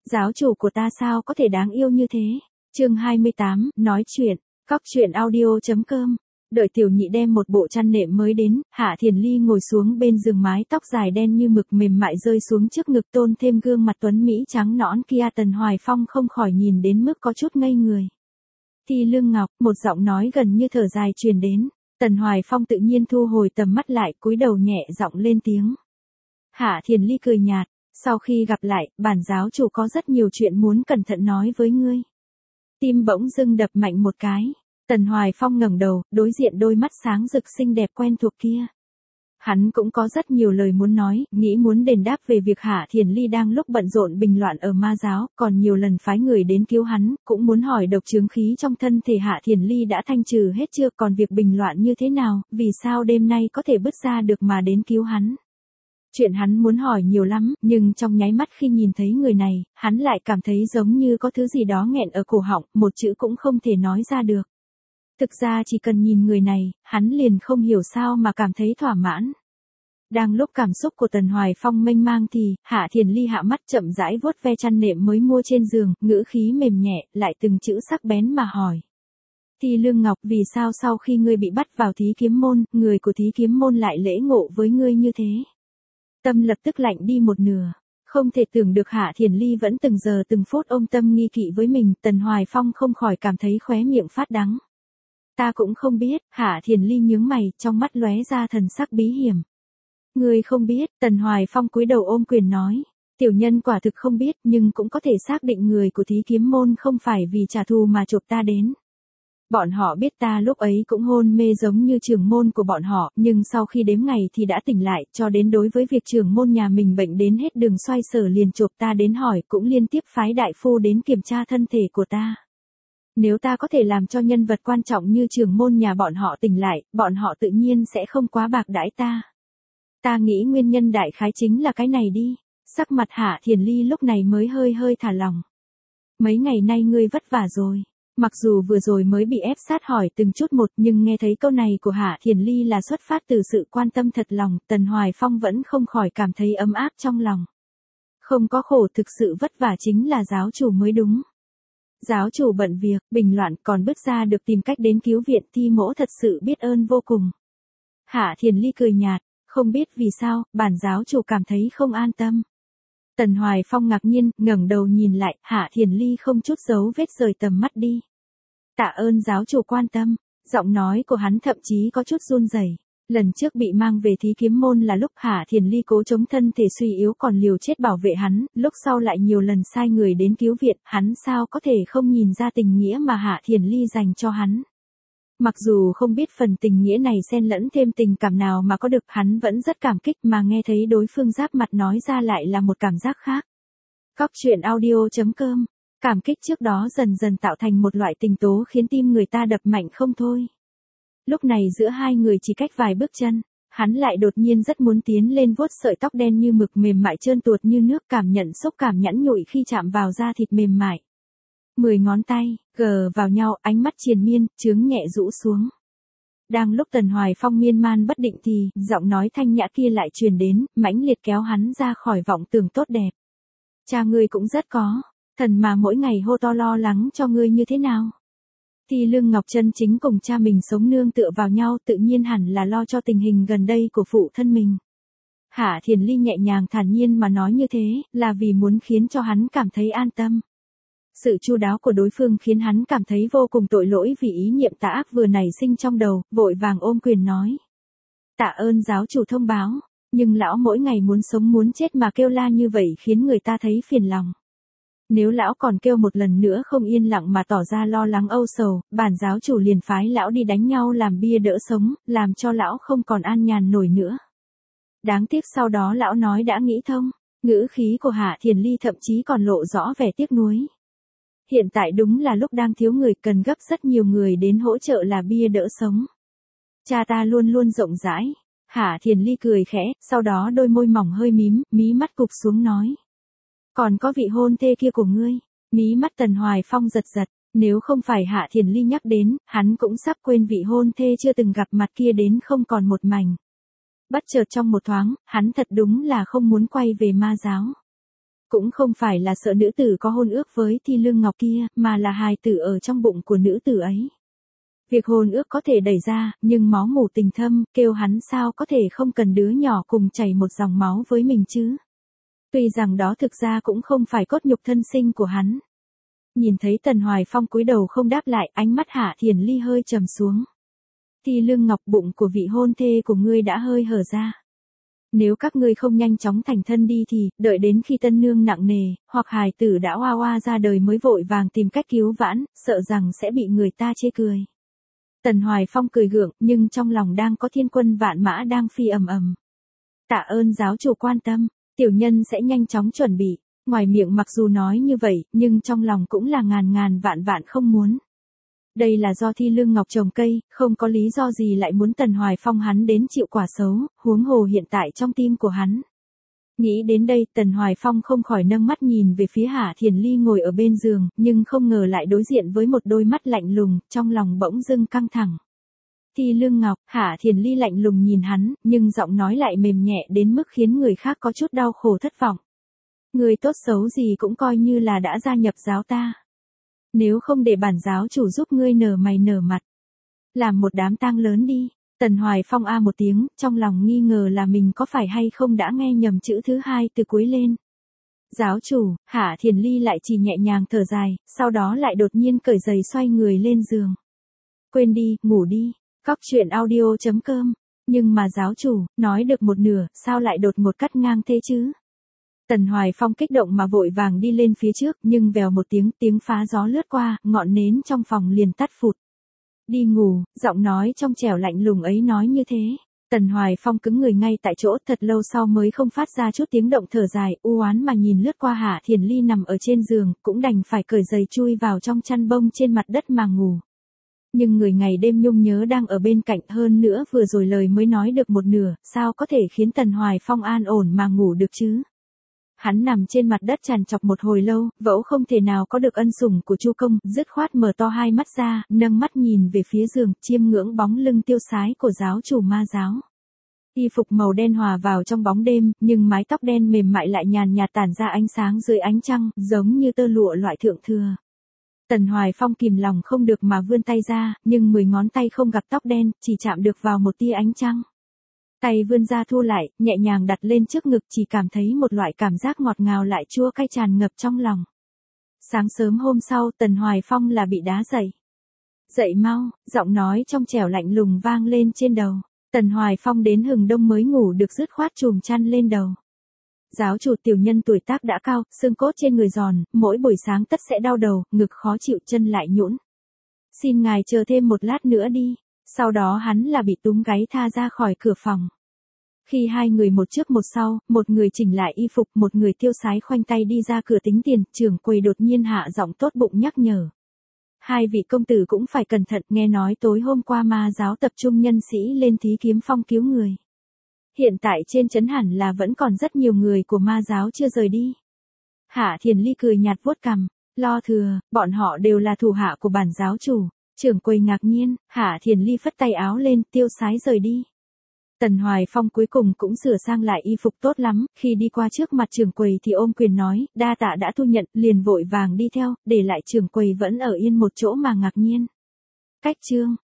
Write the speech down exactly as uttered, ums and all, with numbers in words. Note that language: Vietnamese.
Giáo chủ của ta sao có thể đáng yêu như thế? Chương hai mươi tám, nói chuyện, cóc truyện audio chấm com. Đợi tiểu nhị đem một bộ chăn nệm mới đến, Hạ Thiền Ly ngồi xuống bên giường, mái tóc dài đen như mực mềm mại rơi xuống trước ngực, tôn thêm gương mặt tuấn mỹ trắng nõn kia. Tần Hoài Phong không khỏi nhìn đến mức có chút ngây người. Thi Lương Ngọc, một giọng nói gần như thở dài truyền đến. Tần Hoài Phong tự nhiên thu hồi tầm mắt lại, cúi đầu nhẹ giọng lên tiếng. Hạ Thiền Ly cười nhạt, sau khi gặp lại, bản giáo chủ có rất nhiều chuyện muốn cẩn thận nói với ngươi. Tim bỗng dưng đập mạnh một cái. Tần Hoài Phong ngẩng đầu, đối diện đôi mắt sáng rực xinh đẹp quen thuộc kia. Hắn cũng có rất nhiều lời muốn nói, nghĩ muốn đền đáp về việc Hạ Thiền Ly đang lúc bận rộn bình loạn ở ma giáo, còn nhiều lần phái người đến cứu hắn, cũng muốn hỏi độc chướng khí trong thân thể Hạ Thiền Ly đã thanh trừ hết chưa, còn việc bình loạn như thế nào, vì sao đêm nay có thể bứt ra được mà đến cứu hắn. Chuyện hắn muốn hỏi nhiều lắm, nhưng trong nháy mắt khi nhìn thấy người này, hắn lại cảm thấy giống như có thứ gì đó nghẹn ở cổ họng, một chữ cũng không thể nói ra được. Thực ra chỉ cần nhìn người này, hắn liền không hiểu sao mà cảm thấy thỏa mãn. Đang lúc cảm xúc của Tần Hoài Phong mênh mang thì, Hạ Thiền Ly hạ mắt chậm rãi vuốt ve chăn nệm mới mua trên giường, ngữ khí mềm nhẹ, lại từng chữ sắc bén mà hỏi. Thi Lương Ngọc, vì sao sau khi ngươi bị bắt vào Thí Kiếm Môn, người của Thí Kiếm Môn lại lễ ngộ với ngươi như thế? Tâm lập tức lạnh đi một nửa. Không thể tưởng được Hạ Thiền Ly vẫn từng giờ từng phút ôm tâm nghi kỵ với mình, Tần Hoài Phong không khỏi cảm thấy khóe miệng phát đắng. Ta cũng không biết, Hạ Thiền Ly nhướng mày, trong mắt lóe ra thần sắc bí hiểm. Ngươi không biết, Tần Hoài Phong cúi đầu ôm quyền nói. Tiểu nhân quả thực không biết, nhưng cũng có thể xác định người của Thí Kiếm Môn không phải vì trả thù mà chộp ta đến. Bọn họ biết ta lúc ấy cũng hôn mê giống như trưởng môn của bọn họ, nhưng sau khi đếm ngày thì đã tỉnh lại, cho đến đối với việc trưởng môn nhà mình bệnh đến hết đường xoay sở liền chộp ta đến hỏi, cũng liên tiếp phái đại phu đến kiểm tra thân thể của ta. Nếu ta có thể làm cho nhân vật quan trọng như trưởng môn nhà bọn họ tỉnh lại, bọn họ tự nhiên sẽ không quá bạc đãi ta. Ta nghĩ nguyên nhân đại khái chính là cái này đi. Sắc mặt Hạ Thiền Ly lúc này mới hơi hơi thả lòng. Mấy ngày nay ngươi vất vả rồi. Mặc dù vừa rồi mới bị ép sát hỏi từng chút một, nhưng nghe thấy câu này của Hạ Thiền Ly là xuất phát từ sự quan tâm thật lòng, Tần Hoài Phong vẫn không khỏi cảm thấy ấm áp trong lòng. Không có khổ, thực sự vất vả chính là giáo chủ mới đúng. Giáo chủ bận việc, bình loạn, còn bước ra được tìm cách đến cứu viện, Thi mỗ thật sự biết ơn vô cùng. Hạ Thiền Ly cười nhạt, không biết vì sao, bản giáo chủ cảm thấy không an tâm. Tần Hoài Phong ngạc nhiên, ngẩng đầu nhìn lại, Hạ Thiền Ly không chút dấu vết rời tầm mắt đi. Tạ ơn giáo chủ quan tâm, giọng nói của hắn thậm chí có chút run rẩy. Lần trước bị mang về Thí Kiếm Môn là lúc Hạ Thiền Ly cố chống thân thể suy yếu còn liều chết bảo vệ hắn, lúc sau lại nhiều lần sai người đến cứu viện, hắn sao có thể không nhìn ra tình nghĩa mà Hạ Thiền Ly dành cho hắn. Mặc dù không biết phần tình nghĩa này xen lẫn thêm tình cảm nào mà có được, hắn vẫn rất cảm kích, mà nghe thấy đối phương giáp mặt nói ra lại là một cảm giác khác. Cóc truyện audio chấm com. Cảm kích trước đó dần dần tạo thành một loại tình tố khiến tim người ta đập mạnh không thôi. Lúc này giữa hai người chỉ cách vài bước chân, hắn lại đột nhiên rất muốn tiến lên vuốt sợi tóc đen như mực mềm mại trơn tuột như nước, cảm nhận xúc cảm nhẵn nhụi khi chạm vào da thịt mềm mại. Mười ngón tay, gờ vào nhau, ánh mắt triền miên, chướng nhẹ rũ xuống. Đang lúc Tần Hoài Phong miên man bất định thì, giọng nói thanh nhã kia lại truyền đến, mãnh liệt kéo hắn ra khỏi vọng tưởng tốt đẹp. Cha ngươi cũng rất có, thần mà mỗi ngày hô to lo lắng cho ngươi như thế nào. Thi Lương Ngọc chân chính cùng cha mình sống nương tựa vào nhau, tự nhiên hẳn là lo cho tình hình gần đây của phụ thân mình. Hạ Thiền Ly nhẹ nhàng thản nhiên mà nói như thế, là vì muốn khiến cho hắn cảm thấy an tâm. Sự chu đáo của đối phương khiến hắn cảm thấy vô cùng tội lỗi vì ý niệm tà ác vừa nảy sinh trong đầu, vội vàng ôm quyền nói. Tạ ơn giáo chủ thông báo, nhưng lão mỗi ngày muốn sống muốn chết mà kêu la như vậy khiến người ta thấy phiền lòng. Nếu lão còn kêu một lần nữa không yên lặng mà tỏ ra lo lắng âu sầu, bản giáo chủ liền phái lão đi đánh nhau làm bia đỡ sống, làm cho lão không còn an nhàn nổi nữa. Đáng tiếc sau đó lão nói đã nghĩ thông, ngữ khí của Hạ Thiền Ly thậm chí còn lộ rõ vẻ tiếc nuối. Hiện tại đúng là lúc đang thiếu người, cần gấp rất nhiều người đến hỗ trợ là bia đỡ sống. Cha ta luôn luôn rộng rãi. Hạ Thiền Ly cười khẽ, sau đó đôi môi mỏng hơi mím, mí mắt cụp xuống nói. Còn có vị hôn thê kia của ngươi. Mí mắt Tần Hoài Phong giật giật, nếu không phải Hạ Thiền Ly nhắc đến, hắn cũng sắp quên vị hôn thê chưa từng gặp mặt kia đến không còn một mảnh. Bất chợt trong một thoáng, hắn thật đúng là không muốn quay về ma giáo. Cũng không phải là sợ nữ tử có hôn ước với Thi Lương Ngọc kia, mà là hài tử ở trong bụng của nữ tử ấy. Việc hôn ước có thể đẩy ra, nhưng máu mủ tình thâm, kêu hắn sao có thể không cần đứa nhỏ cùng chảy một dòng máu với mình chứ. Tuy rằng đó thực ra cũng không phải cốt nhục thân sinh của hắn. Nhìn thấy Tần Hoài Phong cúi đầu không đáp lại, ánh mắt Hạ Thiền Ly hơi trầm xuống. Thi Lương Ngọc, bụng của vị hôn thê của ngươi đã hơi hở ra. Nếu các ngươi không nhanh chóng thành thân đi thì, đợi đến khi tân nương nặng nề, hoặc hài tử đã oa oa ra đời mới vội vàng tìm cách cứu vãn, sợ rằng sẽ bị người ta chê cười. Tần Hoài Phong cười gượng, nhưng trong lòng đang có thiên quân vạn mã đang phi ầm ầm. Tạ ơn giáo chủ quan tâm, tiểu nhân sẽ nhanh chóng chuẩn bị. Ngoài miệng mặc dù nói như vậy, nhưng trong lòng cũng là ngàn ngàn vạn vạn không muốn. Đây là do Thi Lương Ngọc trồng cây, không có lý do gì lại muốn Tần Hoài Phong hắn đến chịu quả xấu, huống hồ hiện tại trong tim của hắn. Nghĩ đến đây, Tần Hoài Phong không khỏi nâng mắt nhìn về phía Hạ Thiền Ly ngồi ở bên giường, nhưng không ngờ lại đối diện với một đôi mắt lạnh lùng, trong lòng bỗng dưng căng thẳng. Thi Lương Ngọc, Hạ Thiền Ly lạnh lùng nhìn hắn, nhưng giọng nói lại mềm nhẹ đến mức khiến người khác có chút đau khổ thất vọng. Người tốt xấu gì cũng coi như là đã gia nhập giáo ta. Nếu không để bản giáo chủ giúp ngươi nở mày nở mặt, làm một đám tang lớn đi. Tần Hoài Phong a một tiếng, trong lòng nghi ngờ là mình có phải hay không đã nghe nhầm chữ thứ hai từ cuối lên. Giáo chủ, Hạ Thiền Ly lại chỉ nhẹ nhàng thở dài, sau đó lại đột nhiên cởi giày xoay người lên giường. Quên đi, ngủ đi. Cóc truyện audio chấm com. Nhưng mà giáo chủ, nói được một nửa, sao lại đột ngột cắt ngang thế chứ? Tần Hoài Phong kích động mà vội vàng đi lên phía trước, nhưng vèo một tiếng, tiếng phá gió lướt qua, ngọn nến trong phòng liền tắt phụt. Đi ngủ, giọng nói trong trẻo lạnh lùng ấy nói như thế. Tần Hoài Phong cứng người ngay tại chỗ, thật lâu sau mới không phát ra chút tiếng động, thở dài, u oán mà nhìn lướt qua Hạ Thiền Ly nằm ở trên giường, cũng đành phải cởi giày chui vào trong chăn bông trên mặt đất mà ngủ. Nhưng người ngày đêm nhung nhớ đang ở bên cạnh, hơn nữa vừa rồi lời mới nói được một nửa, sao có thể khiến Tần Hoài Phong an ổn mà ngủ được chứ? Hắn nằm trên mặt đất trằn trọc một hồi lâu, vẫn không thể nào có được ân sủng của Chu công, dứt khoát mở to hai mắt ra, nâng mắt nhìn về phía giường, chiêm ngưỡng bóng lưng tiêu sái của giáo chủ ma giáo. Y phục màu đen hòa vào trong bóng đêm, nhưng mái tóc đen mềm mại lại nhàn nhạt tản ra ánh sáng dưới ánh trăng, giống như tơ lụa loại thượng thừa. Tần Hoài Phong kìm lòng không được mà vươn tay ra, nhưng mười ngón tay không gặp tóc đen, chỉ chạm được vào một tia ánh trăng. Tay vươn ra thu lại, nhẹ nhàng đặt lên trước ngực, chỉ cảm thấy một loại cảm giác ngọt ngào lại chua cay tràn ngập trong lòng. Sáng sớm hôm sau, Tần Hoài Phong là bị đá dậy. Dậy mau, giọng nói trong trẻo lạnh lùng vang lên trên đầu. Tần Hoài Phong đến hừng đông mới ngủ được, dứt khoát chùm chăn lên đầu. Giáo chủ, tiểu nhân tuổi tác đã cao, xương cốt trên người giòn, mỗi buổi sáng tất sẽ đau đầu, ngực khó chịu, chân lại nhũn. Xin ngài chờ thêm một lát nữa đi. Sau đó hắn là bị túm gáy tha ra khỏi cửa phòng. Khi hai người một trước một sau, một người chỉnh lại y phục, một người tiêu sái khoanh tay đi ra cửa tính tiền, trưởng quầy đột nhiên hạ giọng tốt bụng nhắc nhở. Hai vị công tử cũng phải cẩn thận, nghe nói tối hôm qua ma giáo tập trung nhân sĩ lên Thí Kiếm Phong cứu người. Hiện tại trên trấn hẳn là vẫn còn rất nhiều người của ma giáo chưa rời đi. Hạ Thiền Ly cười nhạt vuốt cằm, lo thừa, bọn họ đều là thủ hạ của bản giáo chủ. Trưởng quầy ngạc nhiên, Hạ Thiền Ly phất tay áo lên, tiêu sái rời đi. Tần Hoài Phong cuối cùng cũng sửa sang lại y phục tốt lắm, khi đi qua trước mặt trưởng quầy thì ôm quyền nói, đa tạ đã thu nhận, liền vội vàng đi theo, để lại trưởng quầy vẫn ở yên một chỗ mà ngạc nhiên. Cách chương